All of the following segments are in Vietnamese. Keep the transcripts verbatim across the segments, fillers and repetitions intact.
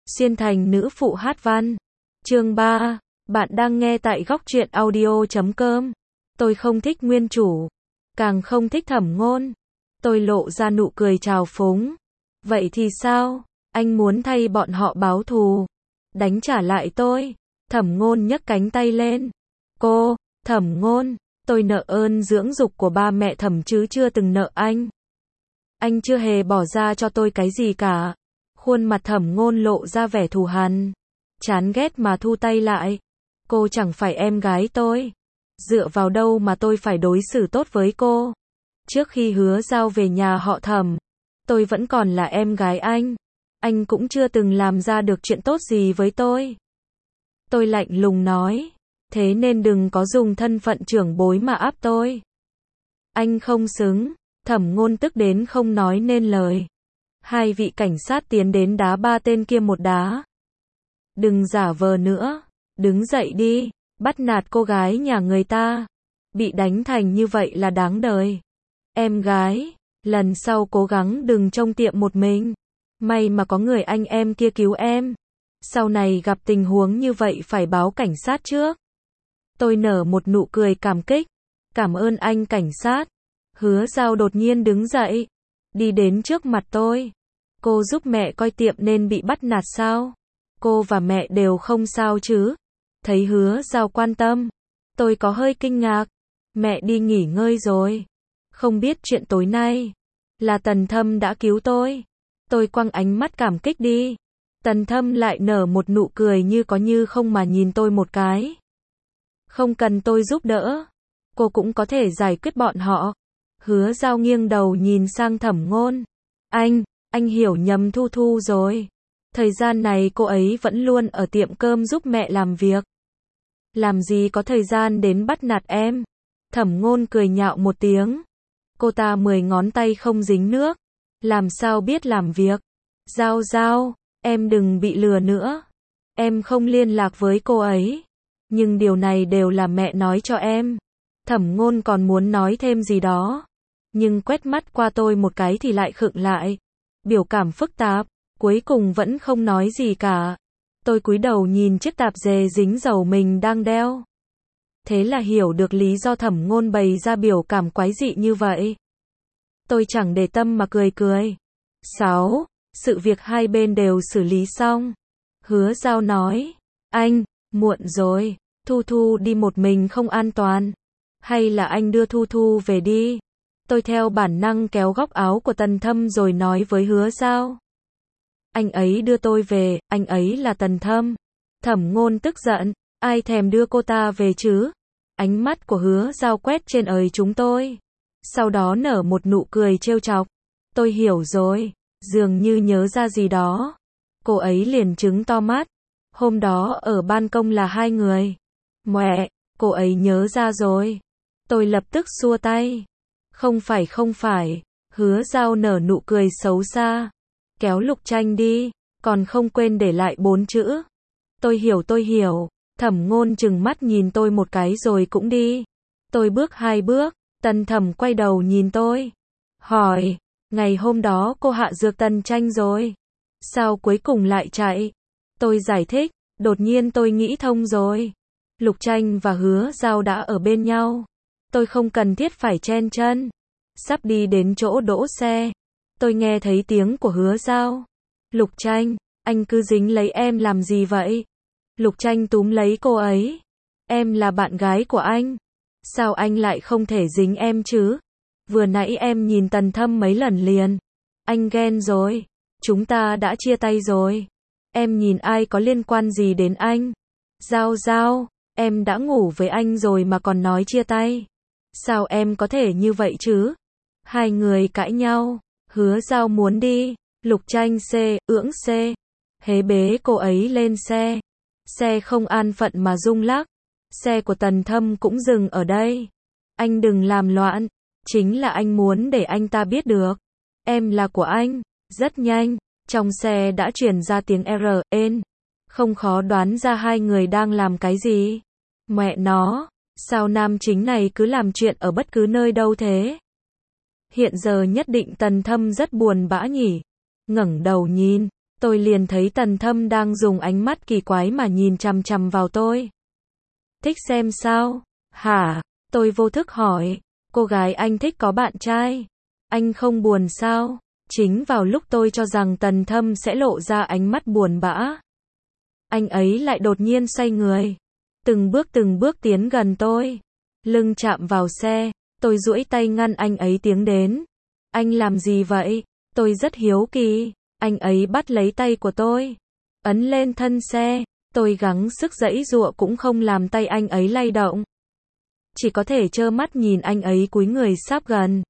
Xuyên thành nữ phụ hát văn. Chương ba. Bạn đang nghe tại góc truyện audio chấm com. Tôi không thích nguyên chủ, càng không thích Thẩm Ngôn. Tôi lộ ra nụ cười trào phúng. Vậy thì sao? Anh muốn thay bọn họ báo thù, đánh trả lại tôi. Thẩm Ngôn nhấc cánh tay lên. Cô, Thẩm Ngôn, tôi nợ ơn dưỡng dục của ba mẹ Thẩm chứ chưa từng nợ anh. Anh chưa hề bỏ ra cho tôi cái gì cả. Khuôn mặt Thẩm Ngôn lộ ra vẻ thù hằn, chán ghét mà thu tay lại. Cô chẳng phải em gái tôi. Dựa vào đâu mà tôi phải đối xử tốt với cô? Trước khi Hứa Giao về nhà họ Thẩm, tôi vẫn còn là em gái anh. Anh cũng chưa từng làm ra được chuyện tốt gì với tôi. Tôi lạnh lùng nói. Thế nên đừng có dùng thân phận trưởng bối mà áp tôi. Anh không xứng. Thẩm Ngôn tức đến không nói nên lời. Hai vị cảnh sát tiến đến đá ba tên kia một đá. Đừng giả vờ nữa. Đứng dậy đi. Bắt nạt cô gái nhà người ta. Bị đánh thành như vậy là đáng đời. Em gái, lần sau cố gắng đừng trông tiệm một mình. May mà có người anh em kia cứu em. Sau này gặp tình huống như vậy phải báo cảnh sát trước. Tôi nở một nụ cười cảm kích. Cảm ơn anh cảnh sát. Hứa Giao đột nhiên đứng dậy, đi đến trước mặt tôi. Cô giúp mẹ coi tiệm nên bị bắt nạt sao? Cô và mẹ đều không sao chứ? Thấy Hứa Giao quan tâm, tôi có hơi kinh ngạc. Mẹ đi nghỉ ngơi rồi. Không biết chuyện tối nay là Tần Thâm đã cứu tôi. Tôi quăng ánh mắt cảm kích đi. Tần Thâm lại nở một nụ cười như có như không mà nhìn tôi một cái. Không cần tôi giúp đỡ, cô cũng có thể giải quyết bọn họ. Hứa Giao nghiêng đầu nhìn sang Thẩm Ngôn. Anh, anh hiểu nhầm Thu Thu rồi. Thời gian này cô ấy vẫn luôn ở tiệm cơm giúp mẹ làm việc. Làm gì có thời gian đến bắt nạt em. Thẩm Ngôn cười nhạo một tiếng. Cô ta mười ngón tay không dính nước, làm sao biết làm việc. Giao Giao, em đừng bị lừa nữa. Em không liên lạc với cô ấy. Nhưng điều này đều là mẹ nói cho em. Thẩm Ngôn còn muốn nói thêm gì đó, nhưng quét mắt qua tôi một cái thì lại khựng lại. Biểu cảm phức tạp, cuối cùng vẫn không nói gì cả. Tôi cúi đầu nhìn chiếc tạp dề dính dầu mình đang đeo. Thế là hiểu được lý do Thẩm Ngôn bày ra biểu cảm quái dị như vậy. Tôi chẳng để tâm mà cười cười. Sáu. Sự việc hai bên đều xử lý xong. Hứa Giao nói. Anh, muộn rồi. Thu Thu đi một mình không an toàn. Hay là anh đưa Thu Thu về đi. Tôi theo bản năng kéo góc áo của Tần Thâm rồi nói với Hứa Giao. Anh ấy đưa tôi về, anh ấy là Tần Thâm. Thẩm Ngôn tức giận. Ai thèm đưa cô ta về chứ? Ánh mắt của Hứa Giao quét trên ời chúng tôi. Sau đó nở một nụ cười trêu chọc. Tôi hiểu rồi. Dường như nhớ ra gì đó. Cô ấy liền trừng to mắt. Hôm đó ở ban công là hai người. Mẹ, cô ấy nhớ ra rồi. Tôi lập tức xua tay. Không phải không phải. Hứa Giao nở nụ cười xấu xa. Kéo Lục Tranh đi, còn không quên để lại bốn chữ. Tôi hiểu tôi hiểu. Thẩm Ngôn trừng mắt nhìn tôi một cái rồi cũng đi. Tôi bước hai bước. Tần Thẩm quay đầu nhìn tôi. Hỏi, ngày hôm đó cô hạ dược Tần Tranh rồi. Sao cuối cùng lại chạy? Tôi giải thích, đột nhiên tôi nghĩ thông rồi. Lục Tranh và Hứa Giao đã ở bên nhau. Tôi không cần thiết phải chen chân. Sắp đi đến chỗ đỗ xe, tôi nghe thấy tiếng của Hứa Giao. Lục Tranh, anh cứ dính lấy em làm gì vậy? Lục Tranh túm lấy cô ấy. Em là bạn gái của anh. Sao anh lại không thể dính em chứ? Vừa nãy em nhìn Tần Thâm mấy lần liền. Anh ghen rồi. Chúng ta đã chia tay rồi. Em nhìn ai có liên quan gì đến anh? Giao Giao, em đã ngủ với anh rồi mà còn nói chia tay. Sao em có thể như vậy chứ? Hai người cãi nhau. Hứa Giao muốn đi. Lục Tranh C, ưỡng C. Hế bế cô ấy lên xe. Xe không an phận mà rung lắc. Xe của Tần Thâm cũng dừng ở đây. Anh đừng làm loạn. Chính là anh muốn để anh ta biết được. Em là của anh. Rất nhanh, trong xe đã truyền ra tiếng R, N. Không khó đoán ra hai người đang làm cái gì. Mẹ nó, sao nam chính này cứ làm chuyện ở bất cứ nơi đâu thế? Hiện giờ nhất định Tần Thâm rất buồn bã nhỉ. Ngẩng đầu nhìn, tôi liền thấy Tần Thâm đang dùng ánh mắt kỳ quái mà nhìn chằm chằm vào tôi. Thích xem sao? Hả? Tôi vô thức hỏi. Cô gái anh thích có bạn trai. Anh không buồn sao? Chính vào lúc tôi cho rằng Tần Thâm sẽ lộ ra ánh mắt buồn bã, anh ấy lại đột nhiên xoay người, từng bước từng bước tiến gần tôi, lưng chạm vào xe, tôi duỗi tay ngăn anh ấy tiến đến. Anh làm gì vậy? Tôi rất hiếu kỳ. Anh ấy bắt lấy tay của tôi, ấn lên thân xe, tôi gắng sức giãy giụa cũng không làm tay anh ấy lay động. Chỉ có thể trơ mắt nhìn anh ấy cúi người sáp gần.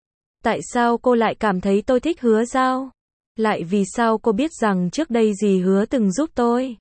Tại sao cô lại cảm thấy tôi thích Hứa Giao? Lại vì sao cô biết rằng trước đây dì Hứa từng giúp tôi?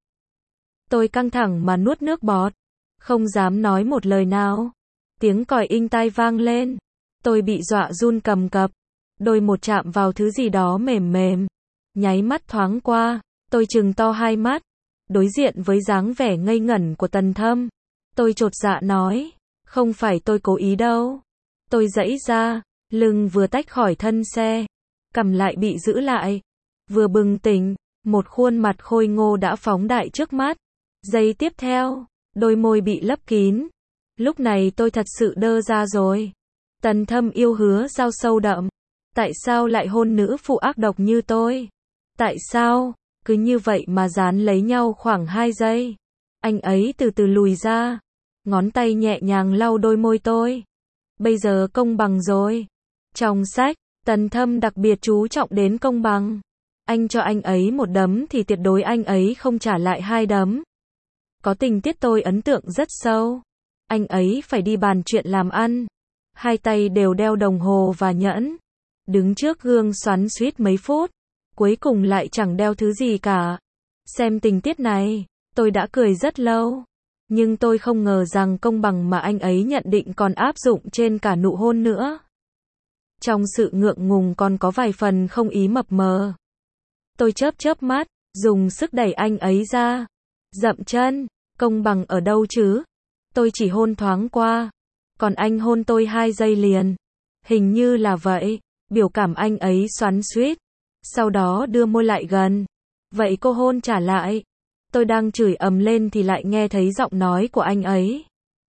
Tôi căng thẳng mà nuốt nước bọt, không dám nói một lời nào. Tiếng còi inh tai vang lên, tôi bị dọa run cầm cập, đôi một chạm vào thứ gì đó mềm mềm. Nháy mắt thoáng qua, tôi trừng to hai mắt, đối diện với dáng vẻ ngây ngẩn của Tần Thâm. Tôi chột dạ nói, không phải tôi cố ý đâu. Tôi giãy ra, lưng vừa tách khỏi thân xe, cằm lại bị giữ lại. Vừa bừng tỉnh, một khuôn mặt khôi ngô đã phóng đại trước mắt. Giây tiếp theo, đôi môi bị lấp kín. Lúc này tôi thật sự đơ ra rồi. Tần Thâm yêu Hứa Giao sâu đậm. Tại sao lại hôn nữ phụ ác độc như tôi? Tại sao? Cứ như vậy mà dán lấy nhau khoảng hai giây. Anh ấy từ từ lùi ra, ngón tay nhẹ nhàng lau đôi môi tôi. Bây giờ công bằng rồi. Trong sách, Tần Thâm đặc biệt chú trọng đến công bằng. Anh cho anh ấy một đấm thì tuyệt đối anh ấy không trả lại hai đấm. Có tình tiết tôi ấn tượng rất sâu. Anh ấy phải đi bàn chuyện làm ăn. Hai tay đều đeo đồng hồ và nhẫn. Đứng trước gương xoắn xuýt mấy phút. Cuối cùng lại chẳng đeo thứ gì cả. Xem tình tiết này, tôi đã cười rất lâu. Nhưng tôi không ngờ rằng công bằng mà anh ấy nhận định còn áp dụng trên cả nụ hôn nữa. Trong sự ngượng ngùng còn có vài phần không ý mập mờ. Tôi chớp chớp mắt, dùng sức đẩy anh ấy ra. Dậm chân, công bằng ở đâu chứ? Tôi chỉ hôn thoáng qua, còn anh hôn tôi hai giây liền. Hình như là vậy, biểu cảm anh ấy xoắn xuýt. Sau đó đưa môi lại gần. Vậy cô hôn trả lại. Tôi đang chửi ầm lên thì lại nghe thấy giọng nói của anh ấy.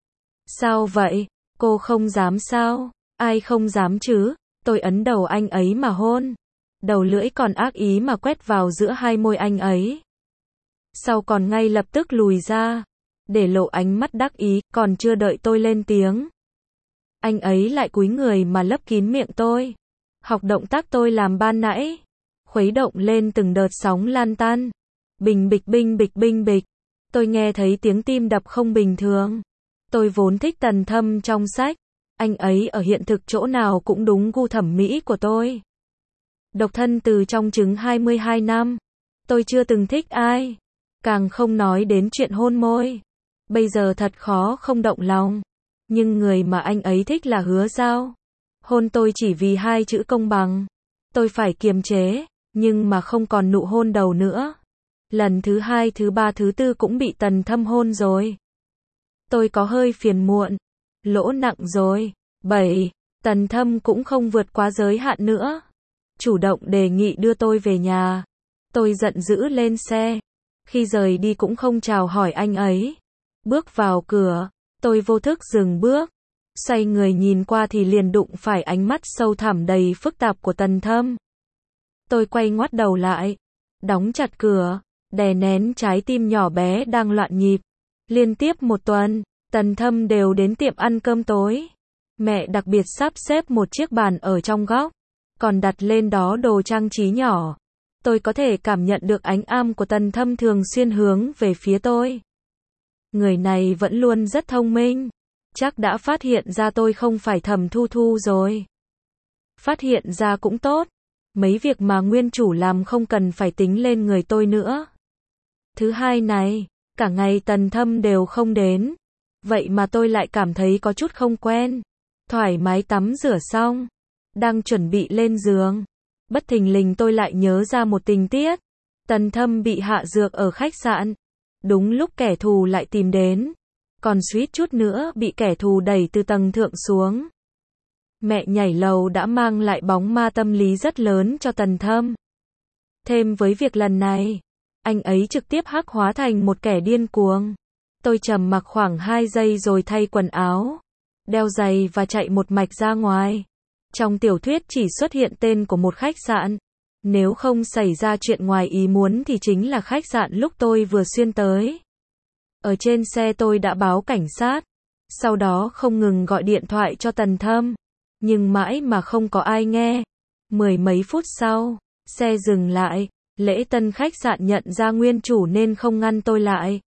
Sao vậy? Cô không dám sao? Ai không dám chứ? Tôi ấn đầu anh ấy mà hôn. Đầu lưỡi còn ác ý mà quét vào giữa hai môi anh ấy. Sau còn ngay lập tức lùi ra, để lộ ánh mắt đắc ý, còn chưa đợi tôi lên tiếng. Anh ấy lại cúi người mà lấp kín miệng tôi. Học động tác tôi làm ban nãy. Khuấy động lên từng đợt sóng lan tan. Bình bịch binh bịch binh bịch. Tôi nghe thấy tiếng tim đập không bình thường. Tôi vốn thích Tần Thâm trong sách. Anh ấy ở hiện thực chỗ nào cũng đúng gu thẩm mỹ của tôi. Độc thân từ trong trứng hai mươi hai năm. Tôi chưa từng thích ai. Càng không nói đến chuyện hôn môi. Bây giờ thật khó không động lòng. Nhưng người mà anh ấy thích là Hứa Giao. Hôn tôi chỉ vì hai chữ công bằng. Tôi phải kiềm chế, nhưng mà không còn nụ hôn đầu nữa. Lần thứ hai, thứ ba, thứ tư cũng bị Tần Thâm hôn rồi. Tôi có hơi phiền muộn. Lỗ nặng rồi. bảy. Tần Thâm cũng không vượt quá giới hạn nữa. Chủ động đề nghị đưa tôi về nhà. Tôi giận dữ lên xe. Khi rời đi cũng không chào hỏi anh ấy. Bước vào cửa, tôi vô thức dừng bước. Xoay người nhìn qua thì liền đụng phải ánh mắt sâu thẳm đầy phức tạp của Tần Thâm. Tôi quay ngoắt đầu lại, đóng chặt cửa, đè nén trái tim nhỏ bé đang loạn nhịp. Liên tiếp một tuần, Tần Thâm đều đến tiệm ăn cơm tối. Mẹ đặc biệt sắp xếp một chiếc bàn ở trong góc, còn đặt lên đó đồ trang trí nhỏ. Tôi có thể cảm nhận được ánh am của Tần Thâm thường xuyên hướng về phía tôi. Người này vẫn luôn rất thông minh. Chắc đã phát hiện ra tôi không phải Thẩm Thu Thu rồi. Phát hiện ra cũng tốt. Mấy việc mà nguyên chủ làm không cần phải tính lên người tôi nữa. Thứ hai này, cả ngày Tần Thâm đều không đến. Vậy mà tôi lại cảm thấy có chút không quen. Thoải mái tắm rửa xong, đang chuẩn bị lên giường. Bất thình lình tôi lại nhớ ra một tình tiết. Tần Thâm bị hạ dược ở khách sạn. Đúng lúc kẻ thù lại tìm đến. Còn suýt chút nữa bị kẻ thù đẩy từ tầng thượng xuống. Mẹ nhảy lầu đã mang lại bóng ma tâm lý rất lớn cho Tần Thâm. Thêm với việc lần này, anh ấy trực tiếp hắc hóa thành một kẻ điên cuồng. Tôi trầm mặc khoảng hai giây rồi thay quần áo, đeo giày và chạy một mạch ra ngoài. Trong tiểu thuyết chỉ xuất hiện tên của một khách sạn. Nếu không xảy ra chuyện ngoài ý muốn thì chính là khách sạn lúc tôi vừa xuyên tới. Ở trên xe tôi đã báo cảnh sát. Sau đó không ngừng gọi điện thoại cho Tần Thâm. Nhưng mãi mà không có ai nghe. Mười mấy phút sau, xe dừng lại. Lễ tân khách sạn nhận ra nguyên chủ nên không ngăn tôi lại.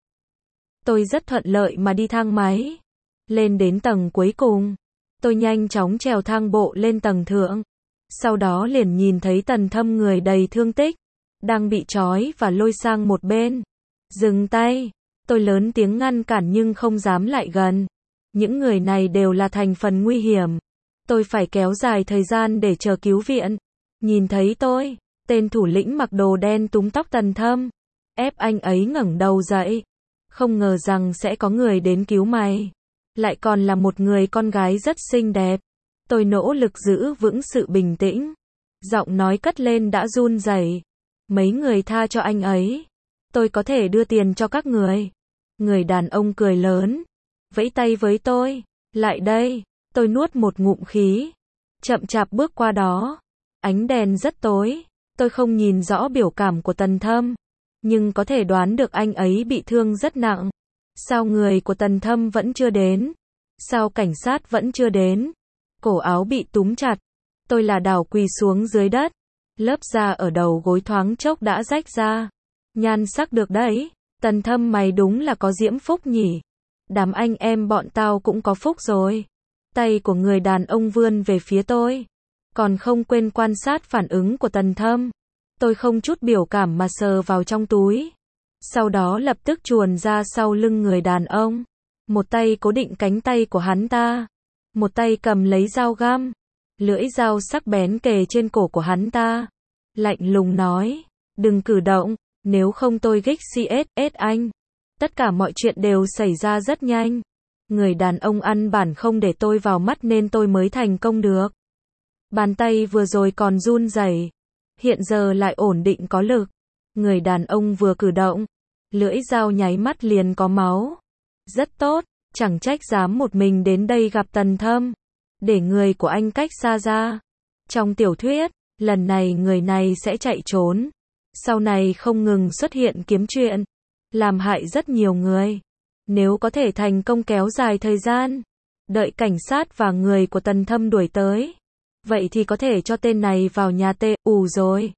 Tôi rất thuận lợi mà đi thang máy. Lên đến tầng cuối cùng. Tôi nhanh chóng trèo thang bộ lên tầng thượng. Sau đó liền nhìn thấy Tần Thâm người đầy thương tích. Đang bị trói và lôi sang một bên. Dừng tay. Tôi lớn tiếng ngăn cản nhưng không dám lại gần. Những người này đều là thành phần nguy hiểm. Tôi phải kéo dài thời gian để chờ cứu viện. Nhìn thấy tôi, tên thủ lĩnh mặc đồ đen túm tóc Tần Thâm. Ép anh ấy ngẩng đầu dậy. Không ngờ rằng sẽ có người đến cứu mày. Lại còn là một người con gái rất xinh đẹp. Tôi nỗ lực giữ vững sự bình tĩnh. Giọng nói cất lên đã run rẩy. Mấy người tha cho anh ấy. Tôi có thể đưa tiền cho các người. Người đàn ông cười lớn. Vẫy tay với tôi. Lại đây. Tôi nuốt một ngụm khí. Chậm chạp bước qua đó. Ánh đèn rất tối. Tôi không nhìn rõ biểu cảm của Tần Thâm. Nhưng có thể đoán được anh ấy bị thương rất nặng. Sao người của Tần Thâm vẫn chưa đến? Sao cảnh sát vẫn chưa đến? Cổ áo bị túm chặt. Tôi lảo đảo quỳ xuống dưới đất. Lớp da ở đầu gối thoáng chốc đã rách ra. Nhan sắc được đấy. Tần Thâm mày đúng là có diễm phúc nhỉ. Đám anh em bọn tao cũng có phúc rồi. Tay của người đàn ông vươn về phía tôi. Còn không quên quan sát phản ứng của Tần Thâm. Tôi không chút biểu cảm mà sờ vào trong túi. Sau đó lập tức chuồn ra sau lưng người đàn ông. Một tay cố định cánh tay của hắn ta. Một tay cầm lấy dao găm. Lưỡi dao sắc bén kề trên cổ của hắn ta. Lạnh lùng nói. Đừng cử động, nếu không tôi gích xê ét anh. Tất cả mọi chuyện đều xảy ra rất nhanh. Người đàn ông ăn bản không để tôi vào mắt nên tôi mới thành công được. Bàn tay vừa rồi còn run rẩy. Hiện giờ lại ổn định có lực. Người đàn ông vừa cử động. Lưỡi dao nháy mắt liền có máu. Rất tốt, chẳng trách dám một mình đến đây gặp Tần Thâm. Để người của anh cách xa ra. Trong tiểu thuyết, lần này người này sẽ chạy trốn. Sau này không ngừng xuất hiện kiếm chuyện. Làm hại rất nhiều người. Nếu có thể thành công kéo dài thời gian. Đợi cảnh sát và người của Tần Thâm đuổi tới. Vậy thì có thể cho tên này vào nhà tê ù rồi.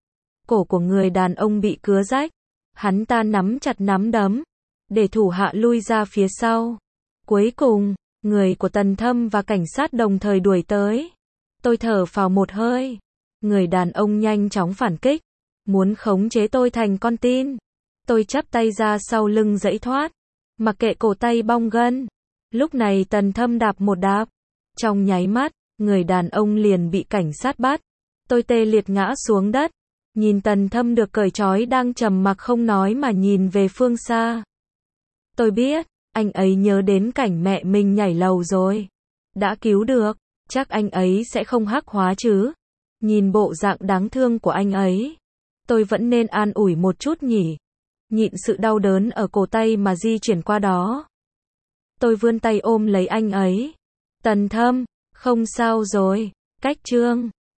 Cổ của người đàn ông bị cứa rách. Hắn ta nắm chặt nắm đấm. Để thủ hạ lui ra phía sau. Cuối cùng, người của Tần Thâm và cảnh sát đồng thời đuổi tới. Tôi thở phào một hơi. Người đàn ông nhanh chóng phản kích. Muốn khống chế tôi thành con tin. Tôi chắp tay ra sau lưng dãy thoát. Mặc kệ cổ tay bong gân. Lúc này Tần Thâm đạp một đạp. Trong nháy mắt, người đàn ông liền bị cảnh sát bắt. Tôi tê liệt ngã xuống đất. Nhìn Tần Thâm được cởi trói đang trầm mặc không nói mà nhìn về phương xa. Tôi biết, anh ấy nhớ đến cảnh mẹ mình nhảy lầu rồi. Đã cứu được, chắc anh ấy sẽ không hắc hóa chứ. Nhìn bộ dạng đáng thương của anh ấy. Tôi vẫn nên an ủi một chút nhỉ. Nhịn sự đau đớn ở cổ tay mà di chuyển qua đó. Tôi vươn tay ôm lấy anh ấy. Tần Thâm, không sao rồi. Cách chương